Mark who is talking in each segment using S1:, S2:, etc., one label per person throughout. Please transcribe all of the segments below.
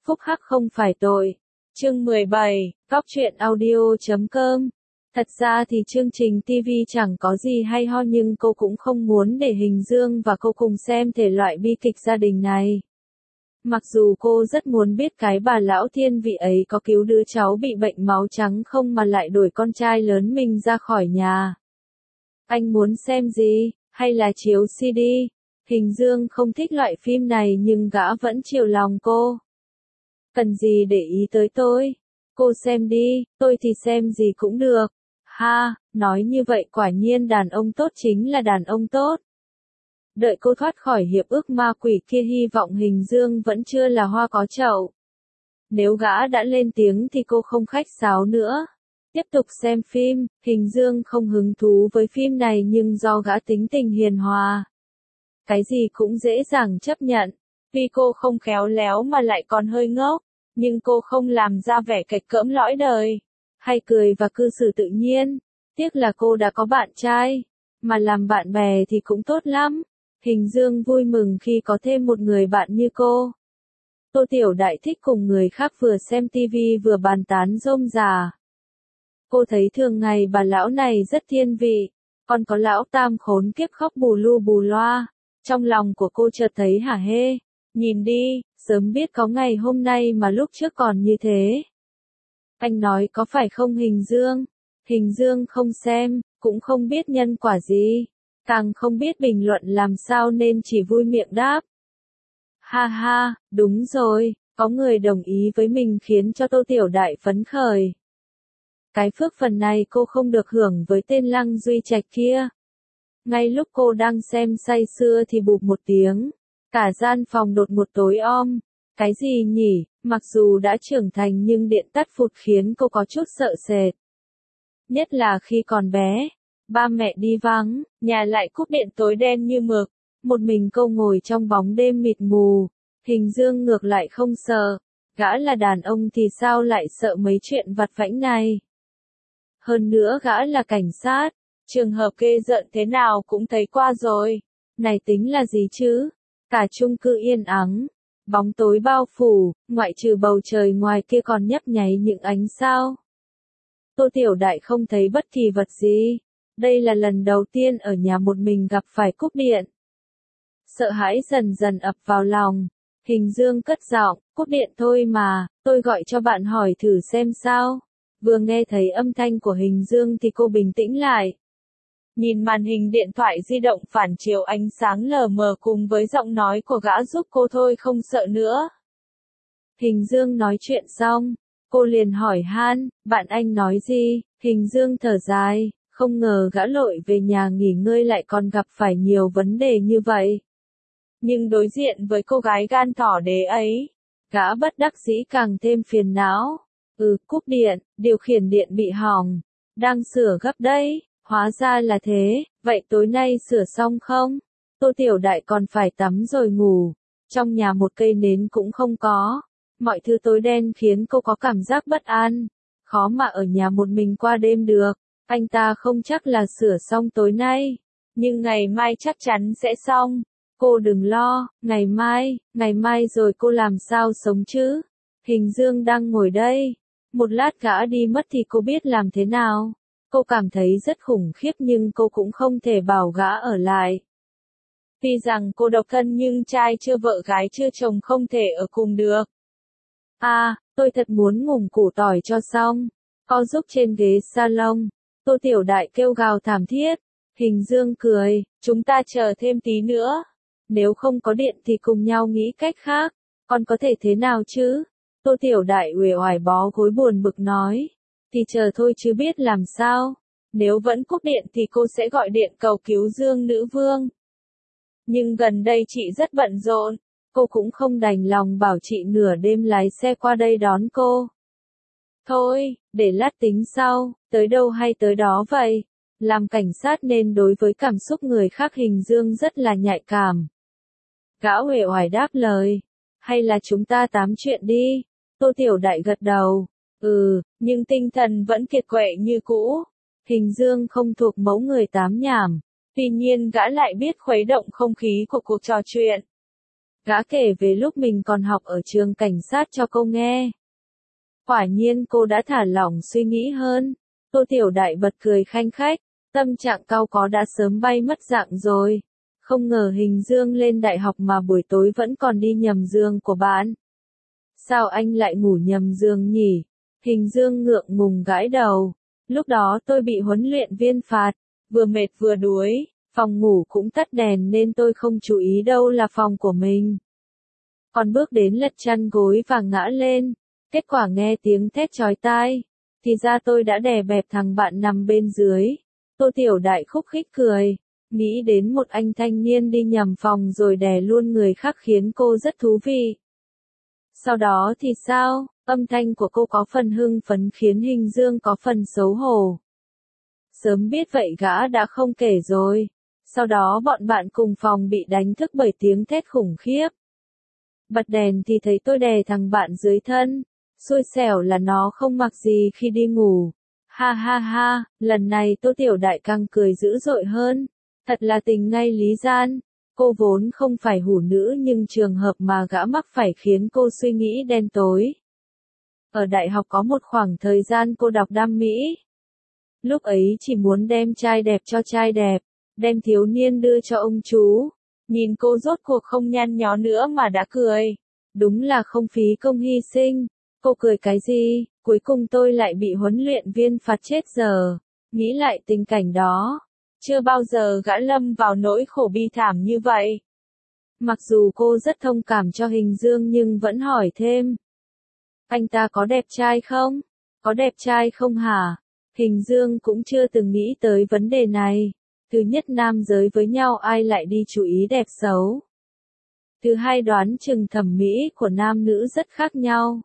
S1: phúc hắc không phải tội. Chương 17, Góc truyện audio.com. Thật ra thì chương trình TV chẳng có gì hay ho nhưng cô cũng không muốn để Hình Dương và cô cùng xem thể loại bi kịch gia đình này. Mặc dù cô rất muốn biết cái bà lão thiên vị ấy có cứu đứa cháu bị bệnh máu trắng không mà lại đuổi con trai lớn mình ra khỏi nhà. Anh muốn xem gì, hay là chiếu CD? Hình Dương không thích loại phim này nhưng gã vẫn chiều lòng cô. Cần gì để ý tới tôi? Cô xem đi, tôi thì xem gì cũng được. Ha, nói như vậy quả nhiên đàn ông tốt chính là đàn ông tốt. Đợi cô thoát khỏi hiệp ước ma quỷ kia hy vọng Hình Dương vẫn chưa là hoa có chậu. Nếu gã đã lên tiếng thì cô không khách sáo nữa. Tiếp tục xem phim, Hình Dương không hứng thú với phim này nhưng do gã tính tình hiền hòa. Cái gì cũng dễ dàng chấp nhận. Vì cô không khéo léo mà lại còn hơi ngốc, nhưng cô không làm ra vẻ kệch cỡm lõi đời. Hay cười và cư xử tự nhiên. Tiếc là cô đã có bạn trai. Mà làm bạn bè thì cũng tốt lắm. Hình Dương vui mừng khi có thêm một người bạn như cô. Tô Tiểu Đại thích cùng người khác vừa xem tivi vừa bàn tán rôm rả. Cô thấy thường ngày bà lão này rất thiên vị, còn có lão tam khốn kiếp khóc bù lu bù loa. Trong lòng của cô chợt thấy hả hê, nhìn đi, sớm biết có ngày hôm nay mà lúc trước còn như thế. Anh nói có phải không Hình Dương? Hình Dương không xem, cũng không biết nhân quả gì, càng không biết bình luận làm sao nên chỉ vui miệng đáp. Ha ha, đúng rồi, có người đồng ý với mình khiến cho Tô Tiểu Đại phấn khởi. Cái phước phần này cô không được hưởng với tên Lăng Duy Trạch kia. Ngay lúc cô đang xem say sưa thì bụp một tiếng, cả gian phòng đột ngột tối om. Cái gì nhỉ, mặc dù đã trưởng thành nhưng điện tắt phụt khiến cô có chút sợ sệt. Nhất là khi còn bé, ba mẹ đi vắng, nhà lại cúp điện tối đen như mực, một mình cô ngồi trong bóng đêm mịt mù. Hình Dương ngược lại không sợ, gã là đàn ông thì sao lại sợ mấy chuyện vặt vãnh này. Hơn nữa gã là cảnh sát, trường hợp ghê rợn thế nào cũng thấy qua rồi. Này tính là gì chứ? Cả chung cư yên ắng, bóng tối bao phủ, ngoại trừ bầu trời ngoài kia còn nhấp nháy những ánh sao. Tô Tiểu Đại không thấy bất kỳ vật gì. Đây là lần đầu tiên ở nhà một mình gặp phải cúp điện. Sợ hãi dần dần ập vào lòng. Hình Dương cất giọng, cúp điện thôi mà, tôi gọi cho bạn hỏi thử xem sao. Vừa nghe thấy âm thanh của Hình Dương thì cô bình tĩnh lại. Nhìn màn hình điện thoại di động phản chiếu ánh sáng lờ mờ cùng với giọng nói của gã giúp cô thôi không sợ nữa. Hình Dương nói chuyện xong, cô liền hỏi han, bạn anh nói gì? Hình Dương thở dài, không ngờ gã lội về nhà nghỉ ngơi lại còn gặp phải nhiều vấn đề như vậy. Nhưng đối diện với cô gái gan thỏ đế ấy, gã bất đắc dĩ càng thêm phiền não. Cúp điện, điều khiển điện bị hỏng, đang sửa gấp đấy, hóa ra là thế, vậy tối nay sửa xong không? Tô Tiểu Đại còn phải tắm rồi ngủ, trong nhà một cây nến cũng không có, mọi thứ tối đen khiến cô có cảm giác bất an, khó mà ở nhà một mình qua đêm được. Anh ta không chắc là sửa xong tối nay, nhưng ngày mai chắc chắn sẽ xong. Cô đừng lo, ngày mai rồi cô làm sao sống chứ? Hình Dương đang ngồi đây, một lát gã đi mất thì cô biết làm thế nào? Cô cảm thấy rất khủng khiếp nhưng cô cũng không thể bảo gã ở lại. Tuy rằng cô độc thân nhưng trai chưa vợ gái chưa chồng không thể ở cùng được. Tôi thật muốn ngủng củ tỏi cho xong. Co giúp trên ghế salon. Tô Tiểu Đại kêu gào thảm thiết. Hình Dương cười, chúng ta chờ thêm tí nữa. Nếu không có điện thì cùng nhau nghĩ cách khác. Còn có thể thế nào chứ? Tô Tiểu Đại uể oải bó gối buồn bực nói. Thì chờ thôi chứ biết làm sao. Nếu vẫn cúp điện thì cô sẽ gọi điện cầu cứu Dương Nữ Vương. Nhưng gần đây chị rất bận rộn. Cô cũng không đành lòng bảo chị nửa đêm lái xe qua đây đón cô. Thôi, để lát tính sau, tới đâu hay tới đó vậy. Làm cảnh sát nên đối với cảm xúc người khác Hình Dương rất là nhạy cảm. Gã uể oải đáp lời. Hay là chúng ta tám chuyện đi. Tô Tiểu Đại gật đầu. Nhưng tinh thần vẫn kiệt quệ như cũ. Hình Dương không thuộc mẫu người tám nhảm. Tuy nhiên gã lại biết khuấy động không khí của cuộc trò chuyện. Gã kể về lúc mình còn học ở trường cảnh sát cho cô nghe. Quả nhiên cô đã thả lỏng suy nghĩ hơn. Tô Tiểu Đại bật cười khanh khách, tâm trạng cau có đã sớm bay mất dạng rồi. Không ngờ Hình Dương lên đại học mà buổi tối vẫn còn đi nhầm giường của bạn. Sao anh lại ngủ nhầm giường nhỉ? Hình Dương ngượng ngùng gãi đầu. Lúc đó tôi bị huấn luyện viên phạt, vừa mệt vừa đuối, phòng ngủ cũng tắt đèn nên tôi không chú ý đâu là phòng của mình. Còn bước đến lật chăn gối và ngã lên, kết quả nghe tiếng thét chói tai, thì ra tôi đã đè bẹp thằng bạn nằm bên dưới. Tô Tiểu Đại khúc khích cười, nghĩ đến một anh thanh niên đi nhầm phòng rồi đè luôn người khác khiến cô rất thú vị. Sau đó thì sao? Âm thanh của cô có phần hưng phấn khiến Hình Dương có phần xấu hổ. Sớm biết vậy gã đã không kể rồi. Sau đó bọn bạn cùng phòng bị đánh thức bởi tiếng thét khủng khiếp. Bật đèn thì thấy tôi đè thằng bạn dưới thân. Xui xẻo là nó không mặc gì khi đi ngủ. Ha ha ha, lần này Tô Tiểu Đại càng cười dữ dội hơn. Thật là tình ngay lý gian. Cô vốn không phải hủ nữ nhưng trường hợp mà gã mắc phải khiến cô suy nghĩ đen tối. Ở đại học có một khoảng thời gian cô đọc đam mỹ. Lúc ấy chỉ muốn đem trai đẹp cho trai đẹp, đem thiếu niên đưa cho ông chú. Nhìn cô rốt cuộc không nhăn nhó nữa mà đã cười. Đúng là không phí công hy sinh. Cô cười cái gì? Cuối cùng tôi lại bị huấn luyện viên phạt chết giờ. Nghĩ lại tình cảnh đó. Chưa bao giờ gã lâm vào nỗi khổ bi thảm như vậy. Mặc dù cô rất thông cảm cho Hình Dương nhưng vẫn hỏi thêm. Anh ta có đẹp trai không? Có đẹp trai không hả? Hình Dương cũng chưa từng nghĩ tới vấn đề này. Thứ nhất nam giới với nhau ai lại đi chú ý đẹp xấu. Thứ hai đoán chừng thẩm mỹ của nam nữ rất khác nhau.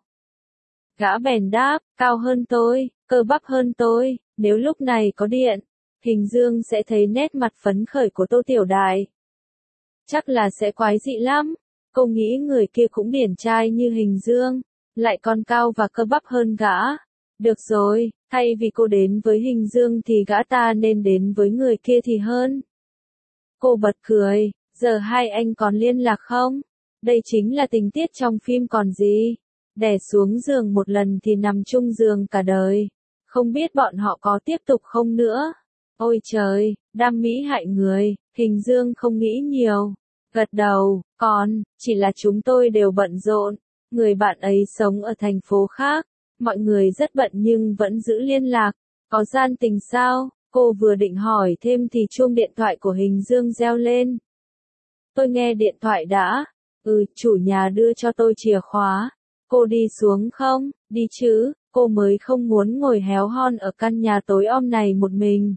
S1: Gã bèn đáp, cao hơn tôi, cơ bắp hơn tôi, nếu lúc này có điện, Hình Dương sẽ thấy nét mặt phấn khởi của Tô Tiểu Đại. Chắc là sẽ quái dị lắm. Cô nghĩ người kia cũng điển trai như Hình Dương, lại còn cao và cơ bắp hơn gã. Được rồi, thay vì cô đến với Hình Dương thì gã ta nên đến với người kia thì hơn. Cô bật cười, giờ hai anh còn liên lạc không? Đây chính là tình tiết trong phim còn gì. Đè xuống giường một lần thì nằm chung giường cả đời. Không biết bọn họ có tiếp tục không nữa. Ôi trời, đam mỹ hại người, Hình Dương không nghĩ nhiều. Gật đầu, còn, chỉ là chúng tôi đều bận rộn. Người bạn ấy sống ở thành phố khác. Mọi người rất bận nhưng vẫn giữ liên lạc. Có gian tình sao? Cô vừa định hỏi thêm thì chuông điện thoại của Hình Dương reo lên. Tôi nghe điện thoại đã. Chủ nhà đưa cho tôi chìa khóa. Cô đi xuống không? Đi chứ, cô mới không muốn ngồi héo hon ở căn nhà tối om này một mình.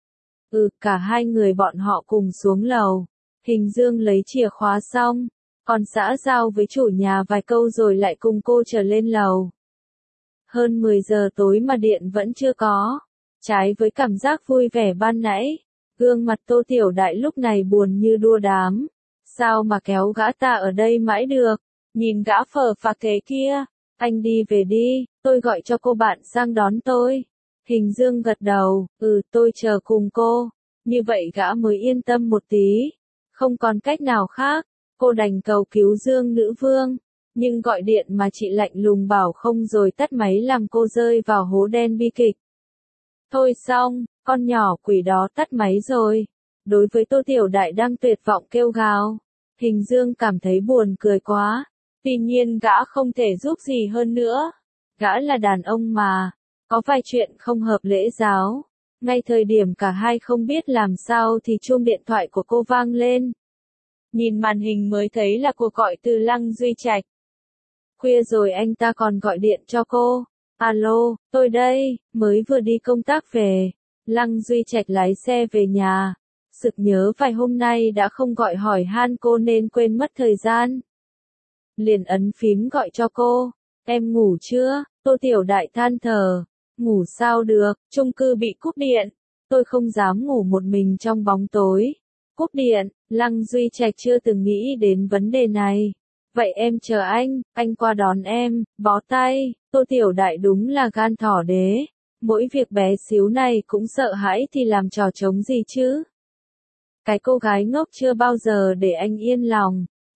S1: Cả hai người bọn họ cùng xuống lầu. Hình Dương lấy chìa khóa xong, còn xã giao với chủ nhà vài câu rồi lại cùng cô trở lên lầu. Hơn 10 giờ tối mà điện vẫn chưa có. Trái với cảm giác vui vẻ ban nãy, gương mặt Tô Tiểu Đại lúc này buồn như đua đám. Sao mà kéo gã ta ở đây mãi được? Nhìn gã phờ phạc thế kia. Anh đi về đi, tôi gọi cho cô bạn sang đón tôi. Hình Dương gật đầu, tôi chờ cùng cô. Như vậy gã mới yên tâm một tí. Không còn cách nào khác, cô đành cầu cứu Dương nữ vương. Nhưng gọi điện mà chị lạnh lùng bảo không rồi tắt máy làm cô rơi vào hố đen bi kịch. Thôi xong, con nhỏ quỷ đó tắt máy rồi. Đối với Tô Tiểu Đại đang tuyệt vọng kêu gào, Hình Dương cảm thấy buồn cười quá. Tuy nhiên gã không thể giúp gì hơn nữa. Gã là đàn ông mà, có vài chuyện không hợp lễ giáo. Ngay thời điểm cả hai không biết làm sao thì chuông điện thoại của cô vang lên. Nhìn màn hình mới thấy là cuộc gọi từ Lăng Duy Trạch. Khuya rồi anh ta còn gọi điện cho cô. Alo, tôi đây, mới vừa đi công tác về. Lăng Duy Trạch lái xe về nhà. Sực nhớ vài hôm nay đã không gọi hỏi han cô nên quên mất thời gian. Liền ấn phím gọi cho cô. Em ngủ chưa? Tô Tiểu Đại than thở. Ngủ sao được, chung cư bị cúp điện. Tôi không dám ngủ một mình trong bóng tối. Cúp điện, Lăng Duy Trạch chưa từng nghĩ đến vấn đề này. Vậy em chờ anh qua đón em, bó tay. Tô Tiểu Đại đúng là gan thỏ đế. Mỗi việc bé xíu này cũng sợ hãi thì làm trò trống gì chứ. Cái cô gái ngốc chưa bao giờ để anh yên lòng.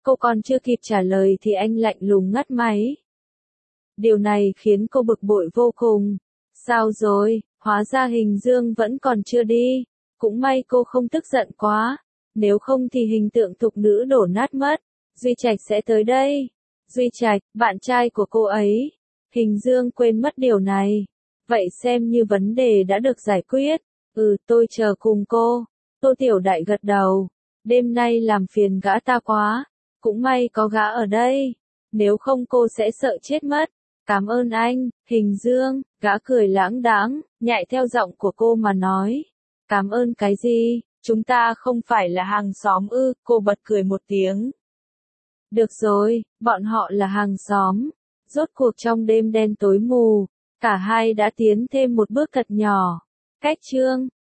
S1: Cô còn chưa kịp trả lời thì anh lạnh lùng ngắt máy. Điều này khiến cô bực bội vô cùng. Sao rồi, hóa ra Hình Dương vẫn còn chưa đi. Cũng may cô không tức giận quá. Nếu không thì hình tượng thục nữ đổ nát mất. Duy Trạch sẽ tới đây. Duy Trạch, bạn trai của cô ấy. Hình Dương quên mất điều này. Vậy xem như vấn đề đã được giải quyết. Tôi chờ cùng cô. Tô Tiểu Đại gật đầu. Đêm nay làm phiền gã ta quá. Cũng may có gã ở đây. Nếu không cô sẽ sợ chết mất. Cảm ơn anh, Hình Dương. Gã cười lãng đãng, nhại theo giọng của cô mà nói. Cảm ơn cái gì? Chúng ta không phải là hàng xóm ư? Cô bật cười một tiếng. Được rồi, bọn họ là hàng xóm. Rốt cuộc trong đêm đen tối mù, cả hai đã tiến thêm một bước thật nhỏ. Cách chương